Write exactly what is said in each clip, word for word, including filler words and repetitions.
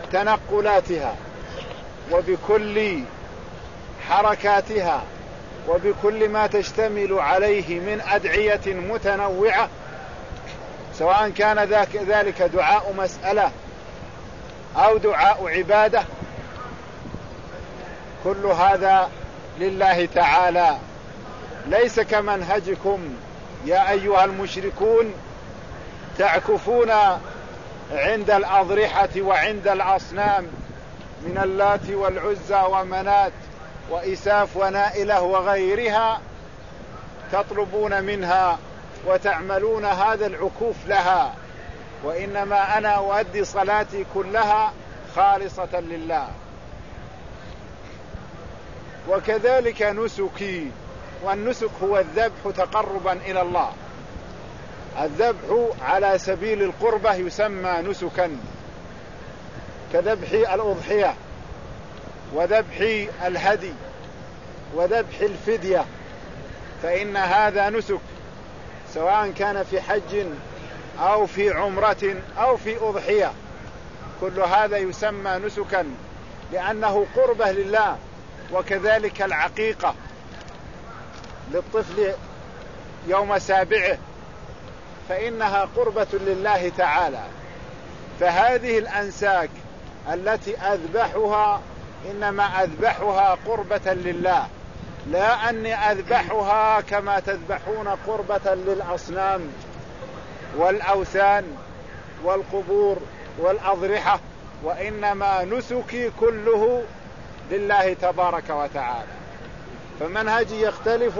تنقلاتها وبكل حركاتها وبكل ما تشتمل عليه من أدعية متنوعة، سواء كان ذلك دعاء مسألة أو دعاء عبادة، كل هذا لله تعالى، ليس كمنهجكم يا أيها المشركون تعكفون عند الأضرحة وعند الأصنام من اللات والعزى ومنات وإساف ونائلة وغيرها، تطلبون منها وتعملون هذا العكوف لها، وإنما أنا أؤدي صلاتي كلها خالصة لله. وكذلك نسكي، والنسك هو الذبح تقربا إلى الله، الذبح على سبيل القربة يسمى نسكا، كذبح الأضحية وذبح الهدي وذبح الفدية، فإن هذا نسك، سواء كان في حج أو في عمرة أو في أضحية، كل هذا يسمى نسكا لأنه قربة لله. وكذلك العقيقة للطفل يوم سابعه، فإنها قربة لله تعالى. فهذه الأنساك التي أذبحها إنما أذبحها قربة لله، لا أني أذبحها كما تذبحون قربة للأصنام والأوثان والقبور والأضرحة، وإنما نسكي كله لله تبارك وتعالى. فمنهجي يختلف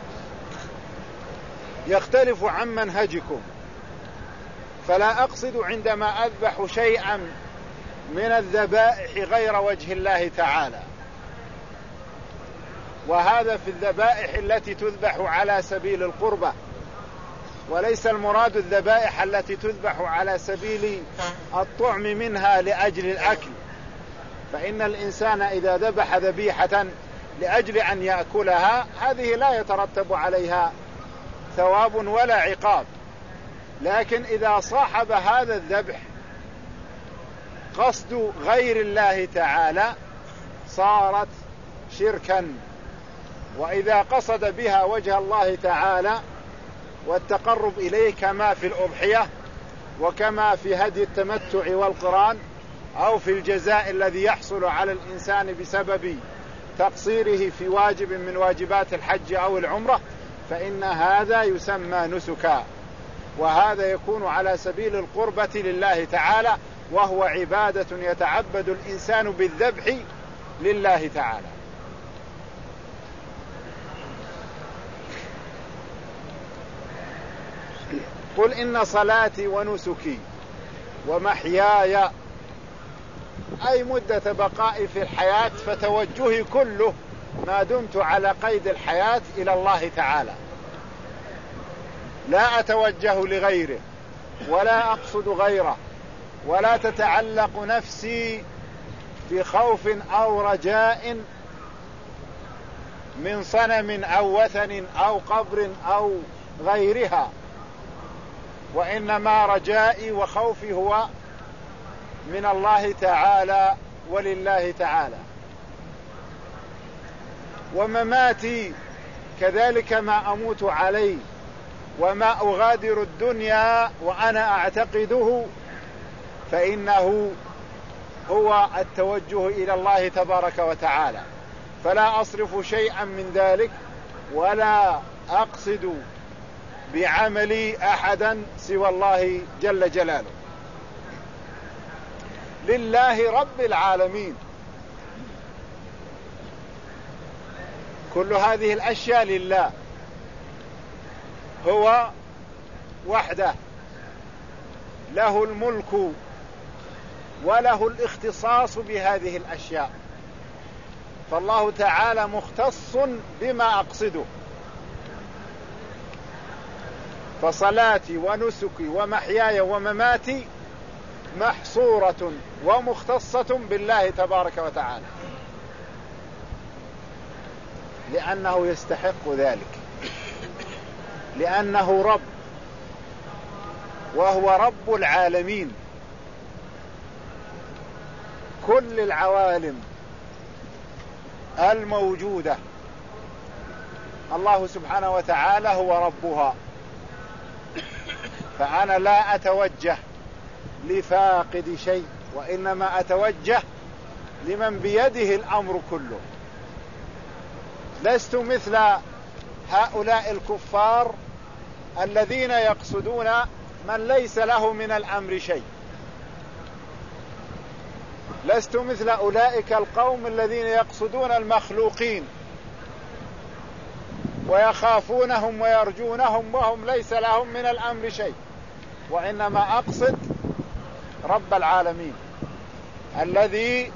يختلف عن منهجكم، فلا أقصد عندما أذبح شيئا من الذبائح غير وجه الله تعالى، وهذا في الذبائح التي تذبح على سبيل القربة، وليس المراد الذبائح التي تذبح على سبيل الطعم منها لأجل الأكل، فإن الإنسان إذا ذبح ذبيحة لأجل أن يأكلها هذه لا يترتب عليها ثواب ولا عقاب. لكن إذا صاحب هذا الذبح قصد غير الله تعالى صارت شركا، وإذا قصد بها وجه الله تعالى والتقرب إليه كما في الأضحية وكما في هدي التمتع والقران أو في الجزاء الذي يحصل على الإنسان بسبب تقصيره في واجب من واجبات الحج أو العمرة، فإن هذا يسمى نسكا، وهذا يكون على سبيل القربة لله تعالى، وهو عبادة يتعبد الإنسان بالذبح لله تعالى. قل إن صلاتي ونسكي ومحياي، أي مدة بقائي في الحياة، فتوجهي كله ما دمت على قيد الحياة إلى الله تعالى، لا أتوجه لغيره ولا أقصد غيره، ولا تتعلق نفسي بخوف أو رجاء من صنم أو وثن أو قبر أو غيرها، وإنما رجائي وخوفي هو من الله تعالى ولله تعالى. ومماتي كذلك ما أموت عليه وما أغادر الدنيا وأنا أعتقده، فإنه هو التوجه إلى الله تبارك وتعالى، فلا أصرف شيئا من ذلك ولا أقصد بعملي أحدا سوى الله جل جلاله، لله رب العالمين. كل هذه الأشياء لله، هو وحده له الملك وله الاختصاص بهذه الأشياء، فالله تعالى مختص بما أقصده. فصلاتي ونسكي ومحياي ومماتي محصورة ومختصة بالله تبارك وتعالى، لأنه يستحق ذلك، لأنه رب وهو رب العالمين، كل العوالم الموجودة الله سبحانه وتعالى هو ربها، فأنا لا أتوجه لفاقد شيء، وإنما أتوجه لمن بيده الأمر كله. لست مثل هؤلاء الكفار الذين يقصدون من ليس له من الأمر شيء. لست مثل أولئك القوم الذين يقصدون المخلوقين ويخافونهم ويرجونهم وهم ليس لهم من الأمر شيء، وإنما أقصد رب العالمين الذي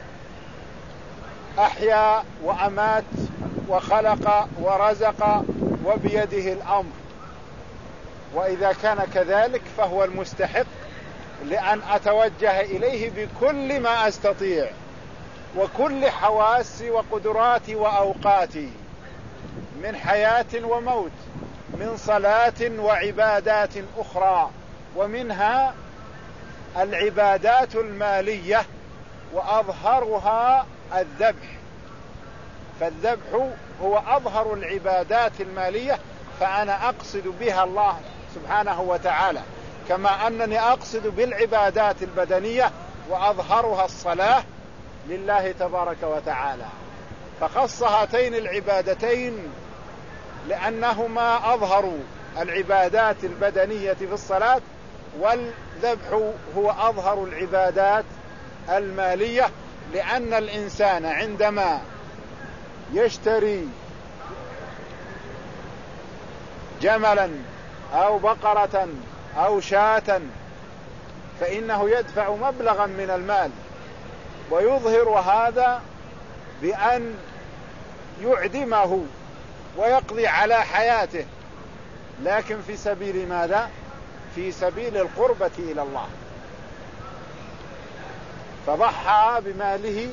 أحيا وأمات وخلق ورزق وبيده الأمر. وإذا كان كذلك فهو المستحق لأن أتوجه إليه بكل ما أستطيع وكل حواسي وقدراتي وأوقاتي من حياة وموت، من صلاة وعبادات أخرى، ومنها العبادات المالية وأظهرها الذبح. فالذبح هو أظهر العبادات المالية، فأنا أقصد بها الله سبحانه وتعالى، كما أنني أقصد بالعبادات البدنية وأظهرها الصلاة لله تبارك وتعالى. فخص هاتين العبادتين لأنهما أظهروا العبادات البدنية في الصلاة، والذبح هو أظهر العبادات المالية، لأن الإنسان عندما يشتري جملا أو بقرة أو شاة فإنه يدفع مبلغا من المال، ويظهر هذا بأن يعدمه ويقضي على حياته، لكن في سبيل ماذا؟ في سبيل القربة إلى الله. فضحى بماله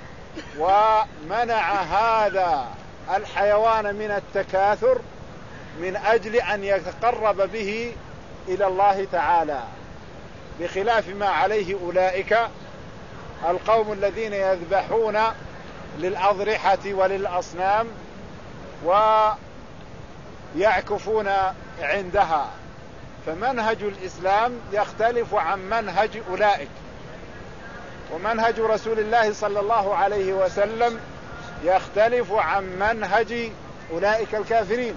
ومنع هذا الحيوان من التكاثر من أجل أن يتقرب به إلى الله تعالى، بخلاف ما عليه أولئك القوم الذين يذبحون للأضرحة وللأصنام ويعكفون عندها. فمنهج الإسلام يختلف عن منهج أولئك، ومنهج رسول الله صلى الله عليه وسلم يختلف عن منهج أولئك الكافرين.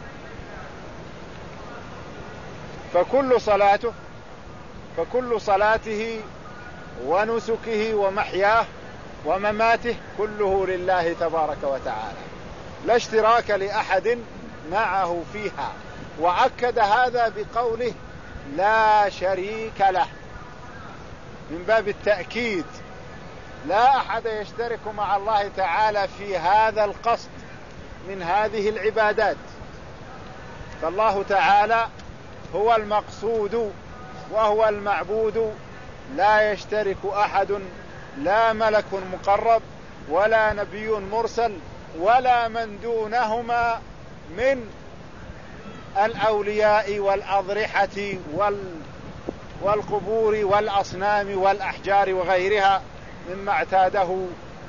فكل صلاته فكل صلاته ونسكه ومحياه ومماته كله لله تبارك وتعالى، لا اشتراك لأحد معه فيها. وأكد هذا بقوله لا شريك له، من باب التأكيد، لا أحد يشترك مع الله تعالى في هذا القصد من هذه العبادات. فالله تعالى هو المقصود وهو المعبود، لا يشترك أحد، لا ملك مقرب ولا نبي مرسل ولا من دونهما من الأولياء والأضرحة والقبور والأصنام والأحجار وغيرها مما اعتاده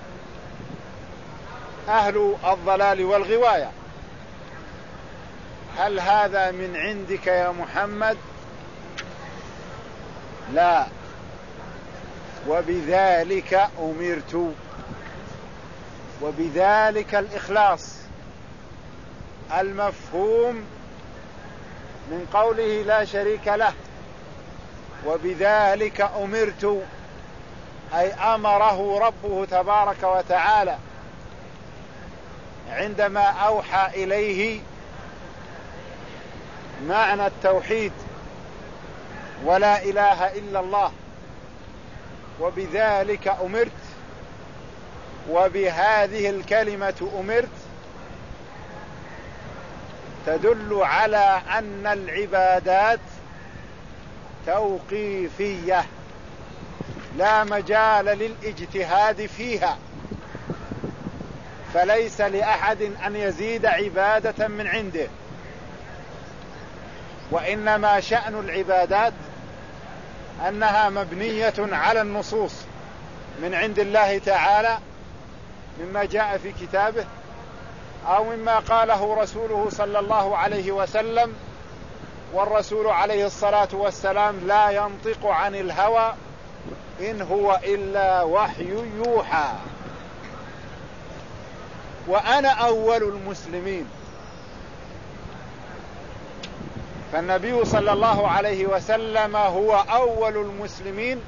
أهل الضلال والغواية. هل هذا من عندك يا محمد؟ لا، وبذلك أمرت. وبذلك الإخلاص المفهوم من قوله لا شريك له، وبذلك أمرت أي أمره ربه تبارك وتعالى عندما أوحى إليه معنى التوحيد ولا إله إلا الله. وبذلك أمرت، وبهذه الكلمة أمرت تدل على أن العبادات توقيفية لا مجال للاجتهاد فيها، فليس لأحد أن يزيد عبادة من عنده، وإنما شأن العبادات أنها مبنية على النصوص من عند الله تعالى مما جاء في كتابه أو مما قاله رسوله صلى الله عليه وسلم، والرسول عليه الصلاة والسلام لا ينطق عن الهوى إن هو إلا وحي يوحى. وأنا أول المسلمين. فالنبي صلى الله عليه وسلم هو أول المسلمين،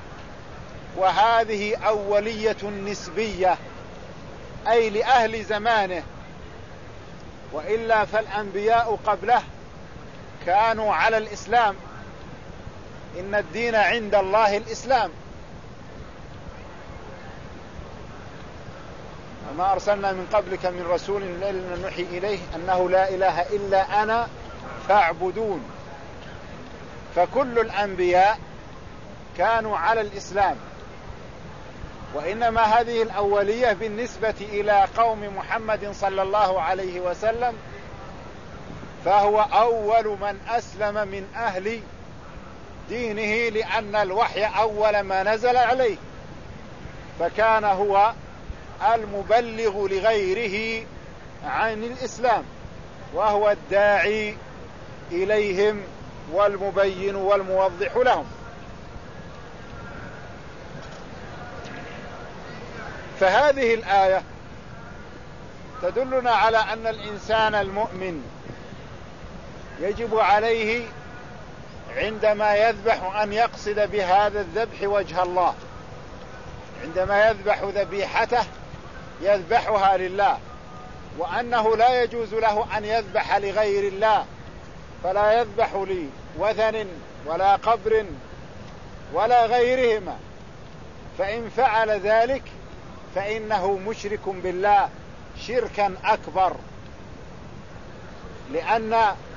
وهذه أولية نسبية أي لأهل زمانه، وإلا فالأنبياء قبله كانوا على الإسلام. إن الدين عند الله الإسلام، وما أرسلنا من قبلك من رسول إلا نوحي إليه أنه لا إله إلا أنا فاعبدون. فكل الأنبياء كانوا على الإسلام، وإنما هذه الأولية بالنسبة إلى قوم محمد صلى الله عليه وسلم، فهو أول من أسلم من أهل دينه، لأن الوحي أول ما نزل عليه، فكان هو المبلغ لغيره عن الإسلام، وهو الداعي إليهم والمبين والموضح لهم. فهذه الآية تدلنا على أن الإنسان المؤمن يجب عليه عندما يذبح أن يقصد بهذا الذبح وجه الله. عندما يذبح ذبيحته يذبحها لله، وأنه لا يجوز له أن يذبح لغير الله، فلا يذبح لوثن ولا قبر ولا غيرهما، فإن فعل ذلك فإنه مشرك بالله شركا أكبر، لأن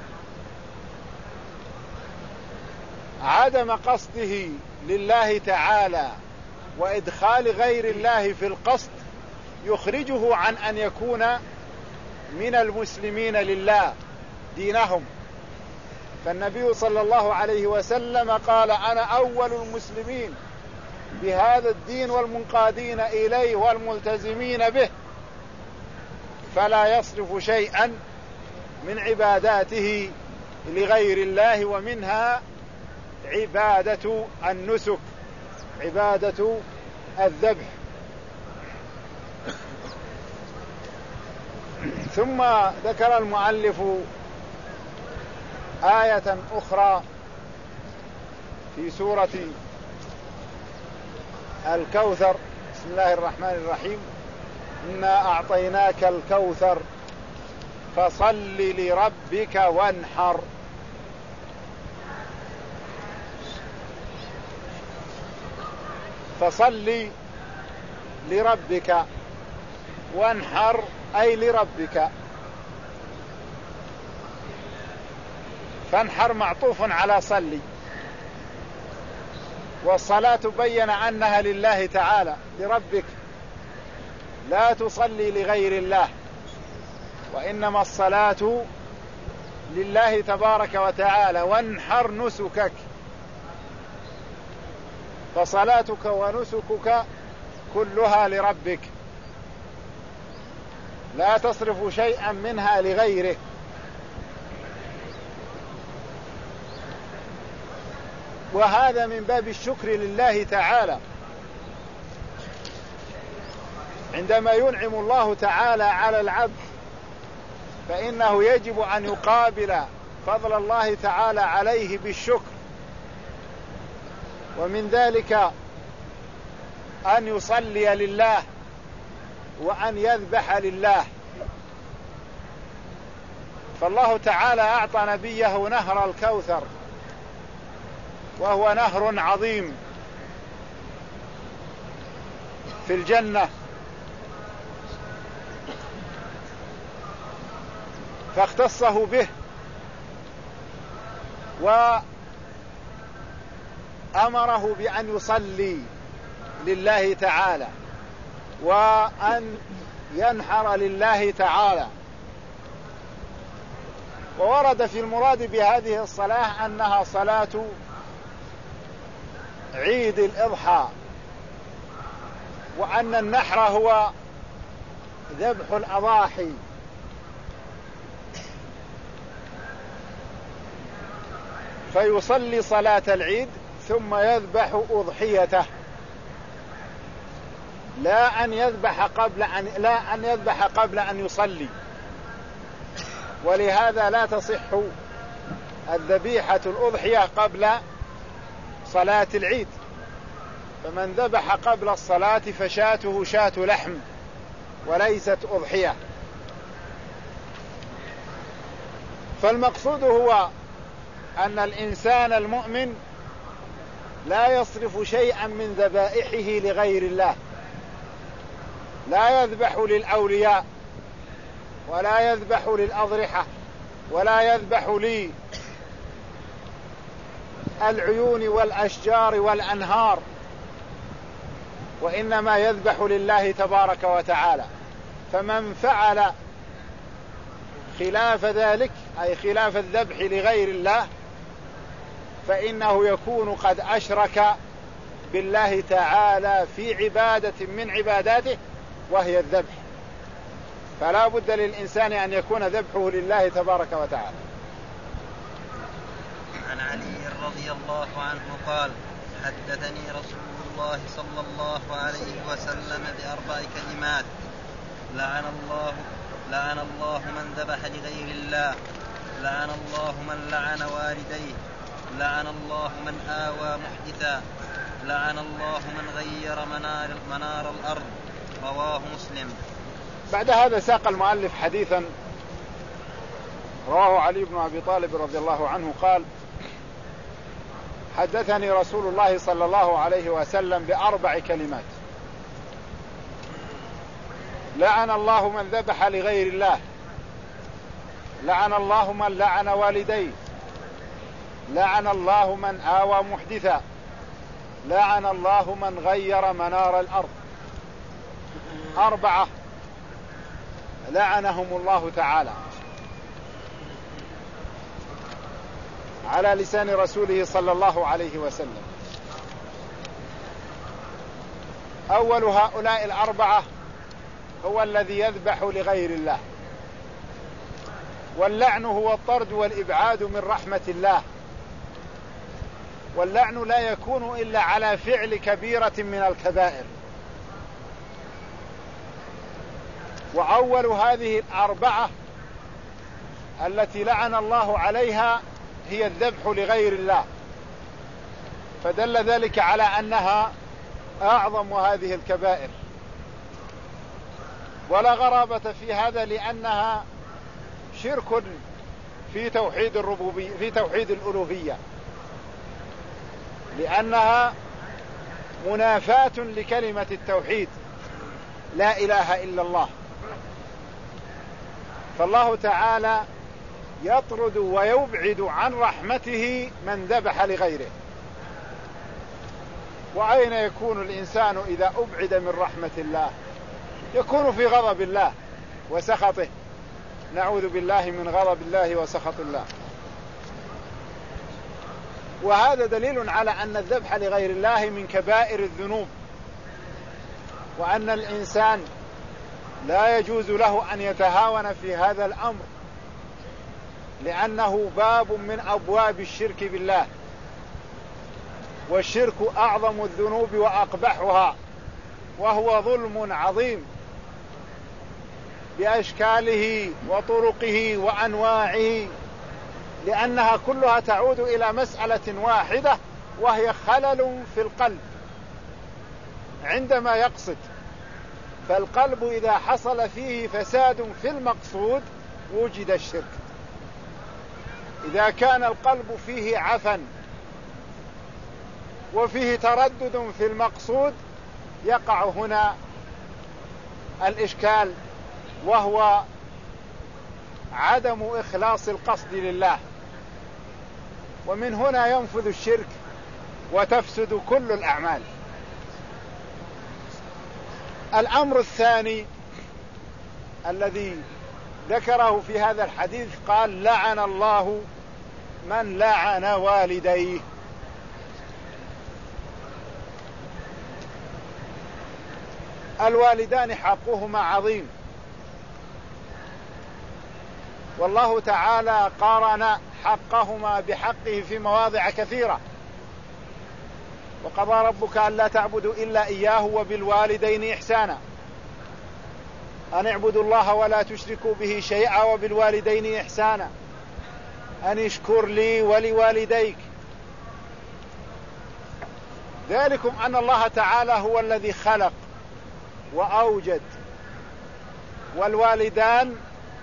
عدم قصده لله تعالى وإدخال غير الله في القصد يخرجه عن أن يكون من المسلمين لله دينهم. فالنبي صلى الله عليه وسلم قال: أنا أول المسلمين بهذا الدين والمنقادين إليه والملتزمين به، فلا يصرف شيئا من عباداته لغير الله، ومنها عبادة النسك، عبادة الذبح. ثم ذكر المؤلف آية أخرى في سورة الكوثر: بسم الله الرحمن الرحيم، إنا أعطيناك الكوثر فصل لربك وانحر. فصل لربك وانحر أي لربك. فانحر معطوف على صلي، والصلاة بين أنها لله تعالى لربك، لا تصلي لغير الله، وإنما الصلاة لله تبارك وتعالى. وانحر نسكك، فصلاتك ونسكك كلها لربك، لا تصرف شيئا منها لغيره. وهذا من باب الشكر لله تعالى. عندما ينعم الله تعالى على العبد فإنه يجب أن يقابل فضل الله تعالى عليه بالشكر، ومن ذلك أن يصلي لله وأن يذبح لله. فالله تعالى أعطى نبيه نهر الكوثر، وهو نهر عظيم في الجنة، فاختصه به وأمره بأن يصلي لله تعالى وأن ينحر لله تعالى. وورد في المراد بهذه الصلاة أنها صلاة عيد الإضحى، وأن النحر هو ذبح الأضاحي، فيصلي صلاة العيد ثم يذبح أضحيته، لا أن يذبح قبل أن لا أن يذبح قبل أن يصلي. ولهذا لا تصح الذبيحة الأضحية قبل صلاة العيد، فمن ذبح قبل الصلاة فشاته شاة لحم وليست أضحية. فالمقصود هو أن الإنسان المؤمن لا يصرف شيئا من ذبائحه لغير الله، لا يذبح للأولياء ولا يذبح للأضرحة ولا يذبح للعيون والأشجار والأنهار، وإنما يذبح لله تبارك وتعالى. فمن فعل خلاف ذلك أي خلاف الذبح لغير الله فإنه يكون قد أشرك بالله تعالى في عبادة من عباداته وهي الذبح. فلا بد للإنسان أن يكون ذبحه لله تبارك وتعالى. عن علي رضي الله عنه قال: حدثني رسول الله صلى الله عليه وسلم بأربع كلمات: لعن الله لعن الله من ذبح لغير الله، لعن الله من لعن والديه، لعن الله من آوى محدثا، لعن الله من غير منار, منار الأرض. رواه مسلم. بعد هذا ساق المؤلف حديثا رواه علي بن أبي طالب رضي الله عنه قال: حدثني رسول الله صلى الله عليه وسلم بأربع كلمات: لعن الله من ذبح لغير الله، لعن الله من لعن والديه، لعن الله من آوى محدثا، لعن الله من غير منار الأرض. أربعة لعنهم الله تعالى على لسان رسوله صلى الله عليه وسلم. أول هؤلاء الأربعة هو الذي يذبح لغير الله، واللعن هو الطرد والإبعاد من رحمة الله، واللعن لا يكون إلا على فعل كبيرة من الكبائر. وأول هذه الأربعة التي لعن الله عليها هي الذبح لغير الله، فدل ذلك على أنها أعظم هذه الكبائر، ولا غرابة في هذا لأنها شرك في توحيد الربوبية في توحيد الألوهية، لأنها منافاة لكلمة التوحيد لا إله إلا الله. فالله تعالى يطرد ويبعد عن رحمته من ذبح لغيره. وأين يكون الإنسان إذا أبعد من رحمة الله؟ يكون في غضب الله وسخطه، نعوذ بالله من غضب الله وسخط الله. وهذا دليل على أن الذبح لغير الله من كبائر الذنوب، وأن الإنسان لا يجوز له أن يتهاون في هذا الأمر، لأنه باب من أبواب الشرك بالله، والشرك أعظم الذنوب وأقبحها، وهو ظلم عظيم بأشكاله وطرقه وأنواعه، لأنها كلها تعود إلى مسألة واحدة، وهي خلل في القلب عندما يقصد. فالقلب إذا حصل فيه فساد في المقصود وجد الشرك. إذا كان القلب فيه عفن وفيه تردد في المقصود يقع هنا الإشكال، وهو عدم إخلاص القصد لله، ومن هنا ينفذ الشرك وتفسد كل الأعمال. الأمر الثاني الذي ذكره في هذا الحديث قال: لعن الله من لعن والديه. الوالدان حقهما عظيم، والله تعالى قارن حقهما بحقه في مواضع كثيرة. وقضى ربك ألا تعبدوا إلا إياه وبالوالدين إحسانا، أن اعبدوا الله ولا تشركوا به شيئا وبالوالدين إحسانا، أن اشكر لي ولوالديك. ذلكم أن الله تعالى هو الذي خلق وأوجد، والوالدان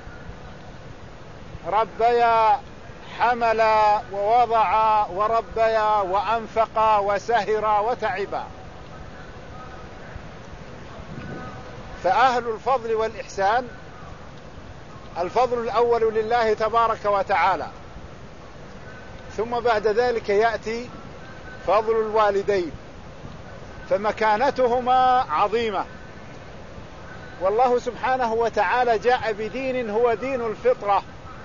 ربيا حملا ووضعا وربيا وأنفقا وسهرا وتعبا. فأهل الفضل والإحسان الفضل الأول لله تبارك وتعالى، ثم بعد ذلك يأتي فضل الوالدين، فمكانتهما عظيمة. والله سبحانه وتعالى جاء بدين هو دين الفطرة،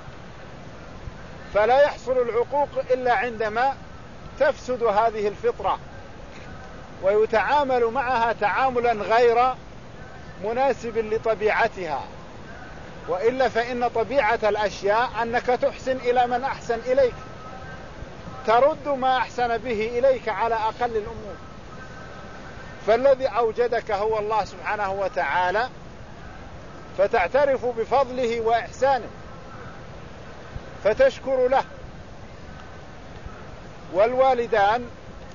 فلا يحصل العقوق إلا عندما تفسد هذه الفطرة ويتعامل معها تعاملا غير مناسب لطبيعتها، وإلا فإن طبيعة الأشياء أنك تحسن إلى من أحسن إليك، ترد ما أحسن به إليك على أقل الأمور. فالذي أوجدك هو الله سبحانه وتعالى، فتعترف بفضله وإحسانه فتشكر له. والوالدان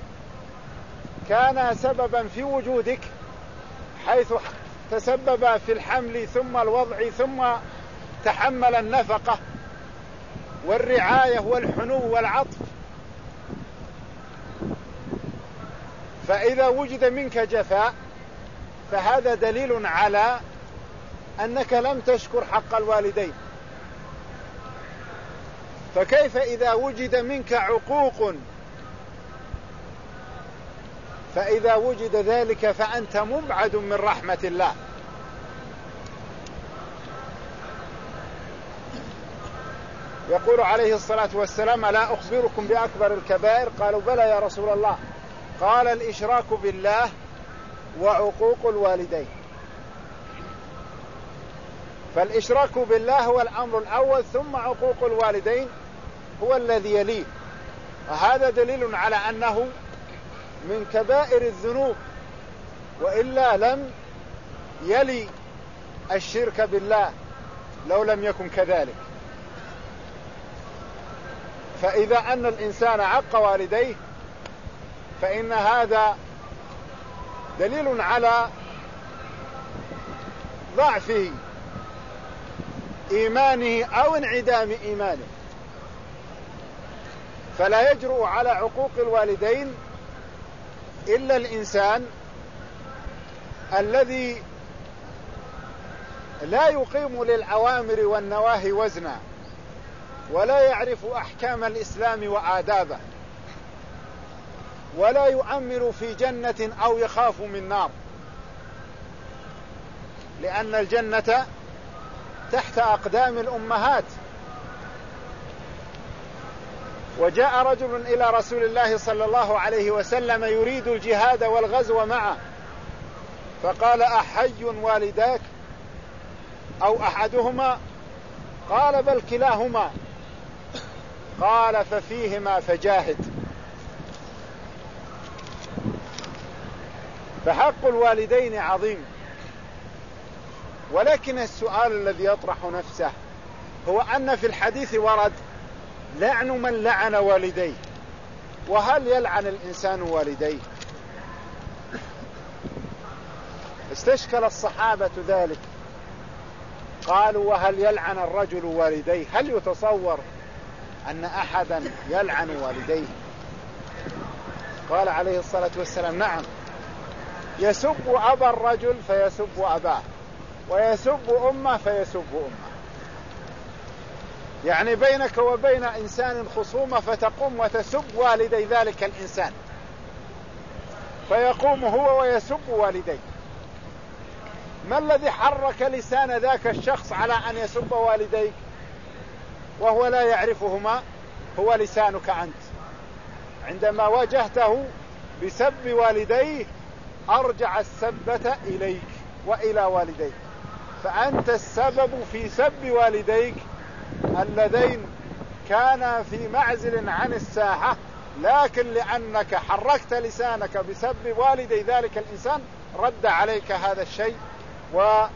كانا سببا في وجودك، حيث تسببا في الحمل ثم الوضع ثم تحمل النفقة والرعاية والحنو والعطف. فإذا وجد منك جفاء فهذا دليل على أنك لم تشكر حق الوالدين. فكيف إذا وجد منك عقوق؟ فإذا وجد ذلك فأنت مبعد من رحمة الله. يقول عليه الصلاة والسلام: لا أخبركم بأكبر الكبائر؟ قالوا: بلى يا رسول الله. قال: الإشراك بالله وعقوق الوالدين. فالإشراك بالله هو الأمر الأول، ثم عقوق الوالدين هو الذي يليه. وهذا دليل على أنه من كبائر الذنوب، وإلا لم يلي الشرك بالله لو لم يكن كذلك. فإذا أن الإنسان عق والديه فإن هذا دليل على ضعف إيمانه أو انعدام إيمانه، فلا يجرؤ على عقوق الوالدين إلا الإنسان الذي لا يقيم للأوامر والنواهي وزنا، ولا يعرف أحكام الإسلام وآدابه، ولا يؤمل في جنة أو يخاف من نار، لأن الجنة تحت أقدام الأمهات. وجاء رجل إلى رسول الله صلى الله عليه وسلم يريد الجهاد والغزو معه، فقال: أحي والداك أو أحدهما؟ قال: بل كلاهما. قال: ففيهما فجاهد. فحق الوالدين عظيم، ولكن السؤال الذي يطرح نفسه هو أن في الحديث ورد لعن من لعن والديه، وهل يلعن الإنسان والديه؟ استشكل الصحابة ذلك، قالوا: وهل يلعن الرجل والديه؟ هل يتصور أن أحدا يلعن والديه؟ قال عليه الصلاة والسلام: نعم، يسب أبا الرجل فيسب أباه، ويسب أمه فيسب أمه. يعني بينك وبين إنسان خصومة فتقوم وتسب والدي ذلك الإنسان، فيقوم هو ويسب والديه. ما الذي حرك لسان ذاك الشخص على أن يسب والديك وهو لا يعرفهما؟ هو لسانك أنت. عندما واجهته بسب والديه أرجع السبة إليك، وإلى والديك، فأنت السبب في سب والديك اللذين كانا في معزل عن الساحة، لكن لأنك حركت لسانك بسب والدي ذلك الإنسان رد عليك هذا الشيء وكان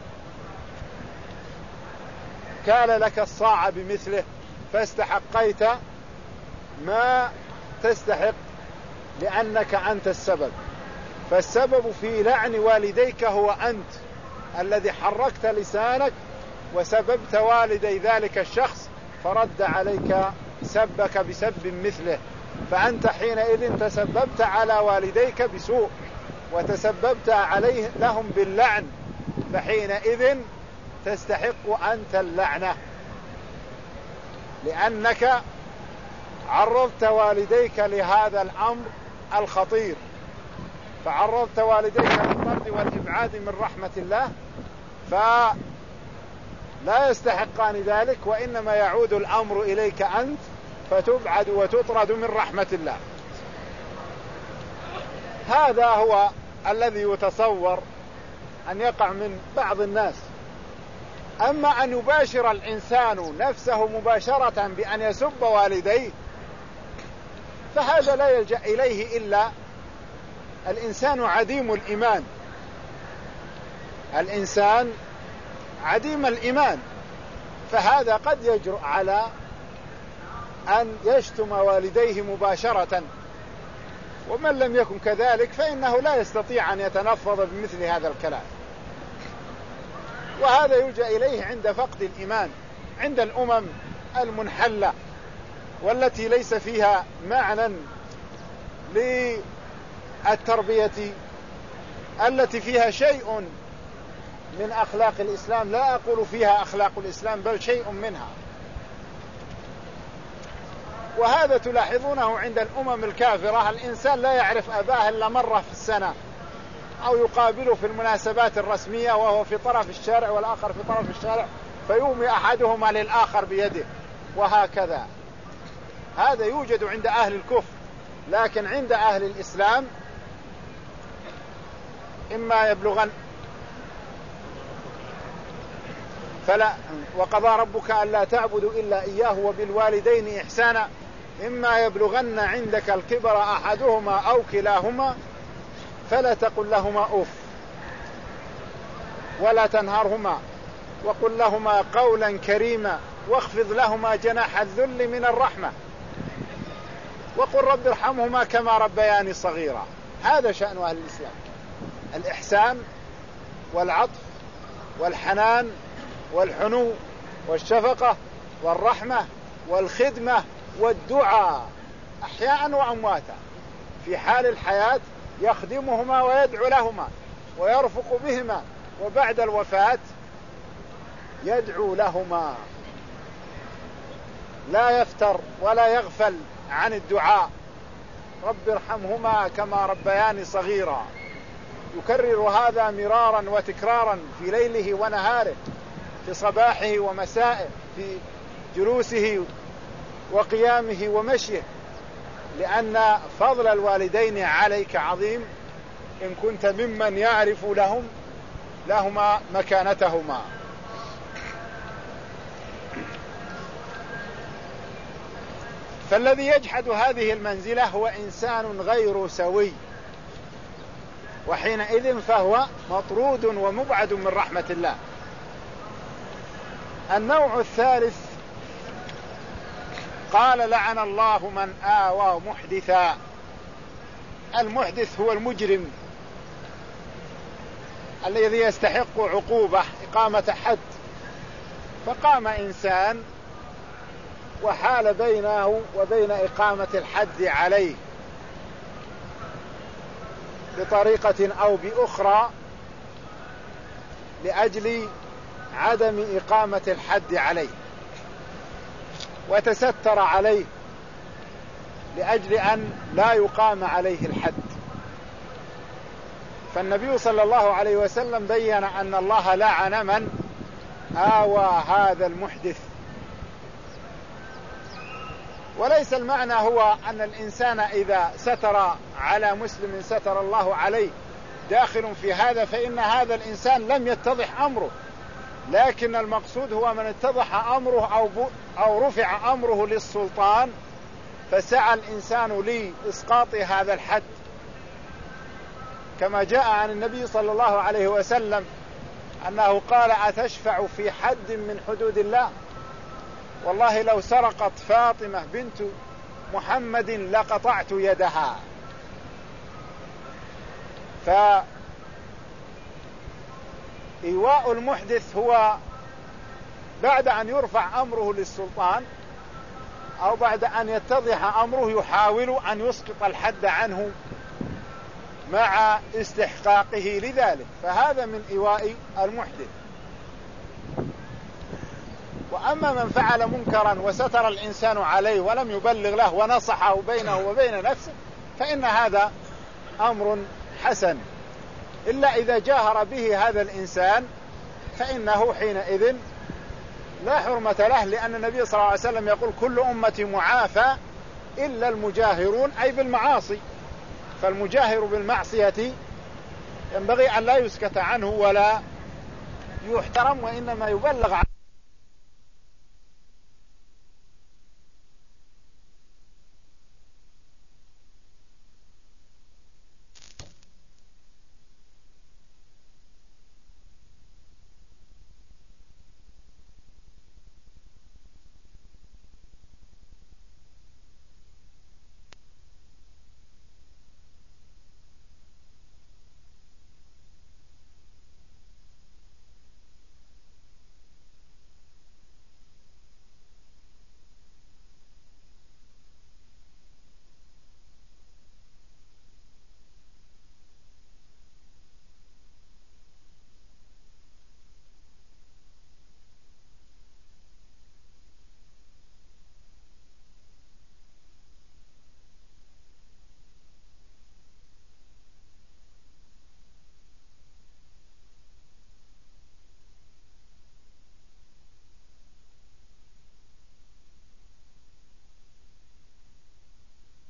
لك الصاع بمثله، فاستحقيت ما تستحق لأنك أنت السبب. فالسبب في لعن والديك هو أنت الذي حركت لسانك وسببت والدي ذلك الشخص فرد عليك سبك بسب مثله، فأنت حينئذ تسببت على والديك بسوء وتسببت عليه لهم باللعن، فحينئذ تستحق أنت اللعنة، لأنك عرضت والديك لهذا الأمر الخطير، فعرضت والديك للطرد والإبعاد من رحمة الله، فلا يستحقان ذلك، وإنما يعود الأمر إليك أنت فتبعد وتطرد من رحمة الله. هذا هو الذي يتصور أن يقع من بعض الناس. أما أن يباشر الإنسان نفسه مباشرة بأن يسب والديه فهذا لا يلجأ إليه إلا الإنسان عديم الإيمان. الإنسان عديم الإيمان، فهذا قد يجرؤ على أن يشتم والديه مباشرة، ومن لم يكن كذلك فإنه لا يستطيع أن يتنفض بمثل هذا الكلام. وهذا يلجأ إليه عند فقد الإيمان، عند الأمم المنحلة والتي ليس فيها معنى للتربية التي فيها شيء من أخلاق الإسلام، لا أقول فيها أخلاق الإسلام بل شيء منها. وهذا تلاحظونه عند الأمم الكافرة، الإنسان لا يعرف أباه إلا مرة في السنة، أو يقابله في المناسبات الرسمية وهو في طرف الشارع والآخر في طرف الشارع، فيومي أحدهما للآخر بيده، وهكذا. هذا يوجد عند أهل الكفر، لكن عند أهل الإسلام إما يبلغن فلا وقضى ربك ألا تعبدوا إلا إياه وبالوالدين إحسانا إما يبلغن عندك الكبر أحدهما أو كلاهما فلا تقل لهما أوف ولا تنهرهما وقل لهما قولا كريما واخفض لهما جناح الذل من الرحمة وقل رب ارحمهما كما ربياني صغيرا. هذا شأن أهل الإسلام، الإحسان والعطف والحنان والحنو والشفقة والرحمة والخدمة والدعاء أحياء وأمواتا. في حال الحياة يخدمهما ويدعو لهما ويرفق بهما، وبعد الوفاة يدعو لهما، لا يفتر ولا يغفل عن الدعاء. رب ارحمهما كما ربياني صغيرا، يكرر هذا مرارا وتكرارا في ليله ونهاره، في صباحه ومسائه، في جلوسه وقيامه ومشيه، لأن فضل الوالدين عليك عظيم إن كنت ممن يعرف لهم لهما مكانتهما. فالذي يجحد هذه المنزلة هو إنسان غير سوي، وحينئذ فهو مطرود ومبعد من رحمة الله. النوع الثالث قال لعن الله من آوى محدثا. المحدث هو المجرم الذي يستحق عقوبة إقامة حد، فقام إنسان وحال بينه وبين إقامة الحد عليه بطريقة أو بأخرى لأجل عدم إقامة الحد عليه، وتستر عليه لأجل أن لا يقام عليه الحد. فالنبي صلى الله عليه وسلم بيّن أن الله لعن من آوى هذا المحدث. وليس المعنى هو أن الإنسان إذا ستر على مسلم ستر الله عليه داخل في هذا، فإن هذا الإنسان لم يتضح أمره، لكن المقصود هو من اتضح أمره أو, أو رفع أمره للسلطان فسعى الإنسان لإسقاط هذا الحد، كما جاء عن النبي صلى الله عليه وسلم أنه قال: أتشفع في حد من حدود الله؟ والله لو سرقت فاطمة بنت محمد لقطعت يدها. فإيواء المحدث هو بعد أن يرفع أمره للسلطان أو بعد أن يتضح أمره يحاول أن يسقط الحد عنه مع استحقاقه لذلك، فهذا من إيواء المحدث. وأما من فعل منكرا وستر الإنسان عليه ولم يبلغ له ونصحه بينه وبين نفسه فإن هذا أمر حسن، إلا إذا جاهر به هذا الإنسان فإنه حينئذ لا حرمة له، لأن النبي صلى الله عليه وسلم يقول: كل أمة معافى إلا المجاهرون، أي بالمعاصي. فالمجاهر بالمعصية ينبغي أن لا يسكت عنه ولا يحترم، وإنما يبلغ عنه.